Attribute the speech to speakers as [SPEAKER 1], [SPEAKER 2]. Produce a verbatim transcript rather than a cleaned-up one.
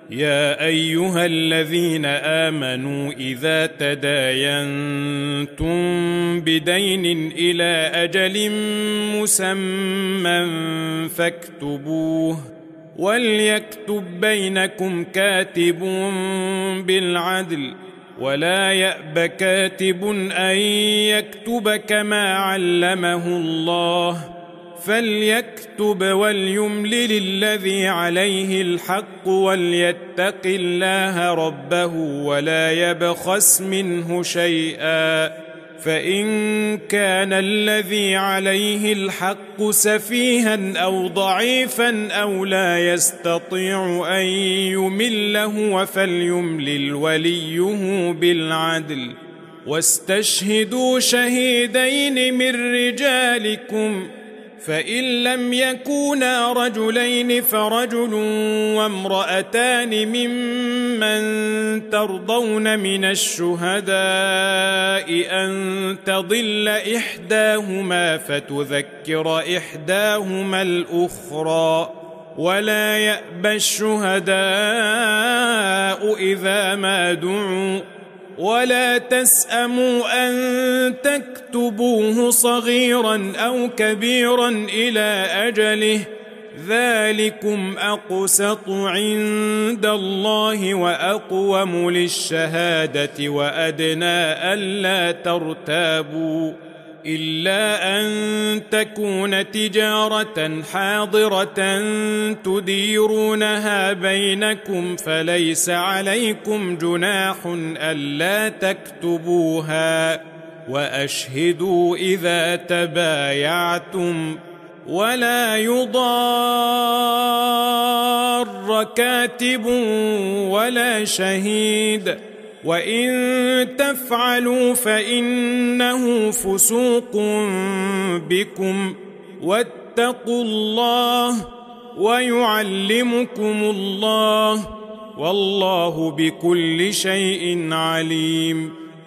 [SPEAKER 1] يا أيها الذين آمنوا إذا تداينتم بدين إلى أجل مسمى فاكتبوه، وليكتب بينكم كاتب بالعدل، ولا يأب كاتب أن يكتب كما علمه الله، فليكتب وليملل الذي عليه الحق وليتق الله ربه ولا يبخس منه شيئا، فإن كان الذي عليه الحق سفيها أو ضعيفا أو لا يستطيع أن يمل هو فليملل وليه بالعدل، واستشهدوا شهيدين من رجالكم، فإن لم يكونا رجلين فرجل وامرأتان ممن ترضون من الشهداء أن تضل إحداهما فتذكر إحداهما الأخرى، ولا يأبى الشهداء إذا ما دعوا، ولا تسأموا أن تكتبوه صغيرا أو كبيرا إلى أجله، ذلكم أقسط عند الله وأقوم للشهادة وأدنى ألا ترتابوا، إلا أن تكون تجارة حاضرة تديرونها بينكم فليس عليكم جناح ألا تكتبوها، وأشهدوا إذا تبايعتم، ولا يضار كاتب ولا شهيد، وإن تفعلوا فإنه فسوق بكم، واتقوا الله ويعلمكم الله، والله بكل شيء عليم.